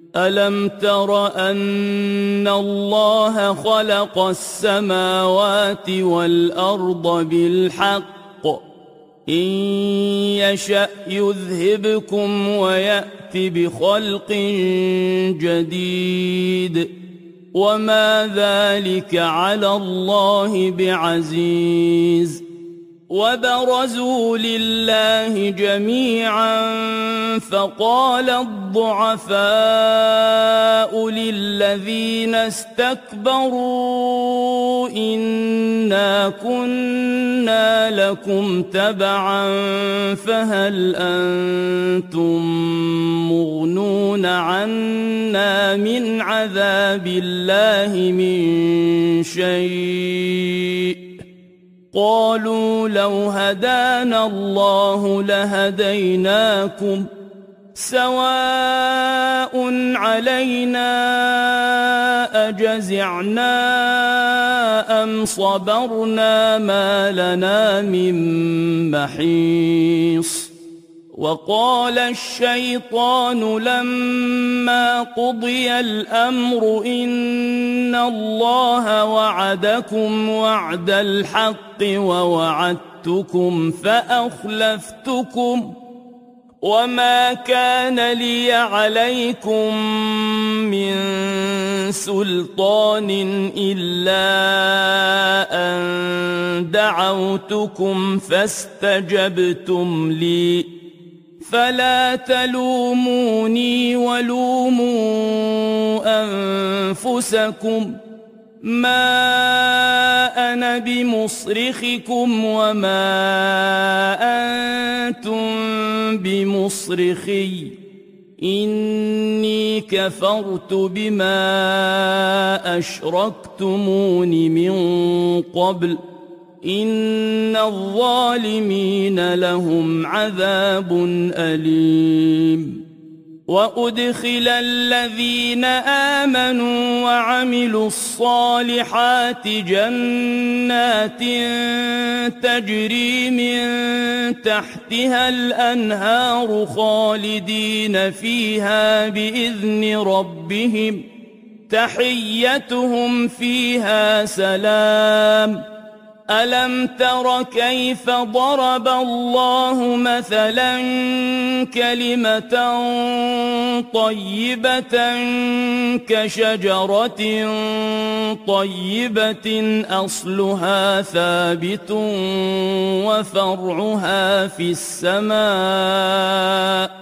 ألم تر أن الله خلق السماوات والأرض بالحق إن يشأ يذهبكم ويأت بخلق جديد وما ذلك على الله بعزيز وبرزوا لله جميعا فقال الضعفاء للذين استكبروا إنا كنا لكم تبعا فهل أنتم مغنون عنا من عذاب الله من شيء قالوا لو هدانا الله لهديناكم سواء علينا أجزعنا أم صبرنا ما لنا من محيص وقال الشيطان لما قضي الأمر إن الله وعدكم وعد الحق ووعدتكم فأخلفتكم وما كان لي عليكم من سلطان إلا أن دعوتكم فاستجبتم لي فلا تلوموني ولوموا أنفسكم ما أنا بمصرخكم وما أنتم بمصرخي إني كفرت بما أشركتمون من قبل إن الظالمين لهم عذاب أليم وأدخل الذين آمنوا وعملوا الصالحات جنات تجري من تحتها الأنهار خالدين فيها بإذن ربهم تحيتهم فيها سلام ألم تر كيف ضرب الله مثلا كلمة طيبة كشجرة طيبة أصلها ثابت وفرعها في السماء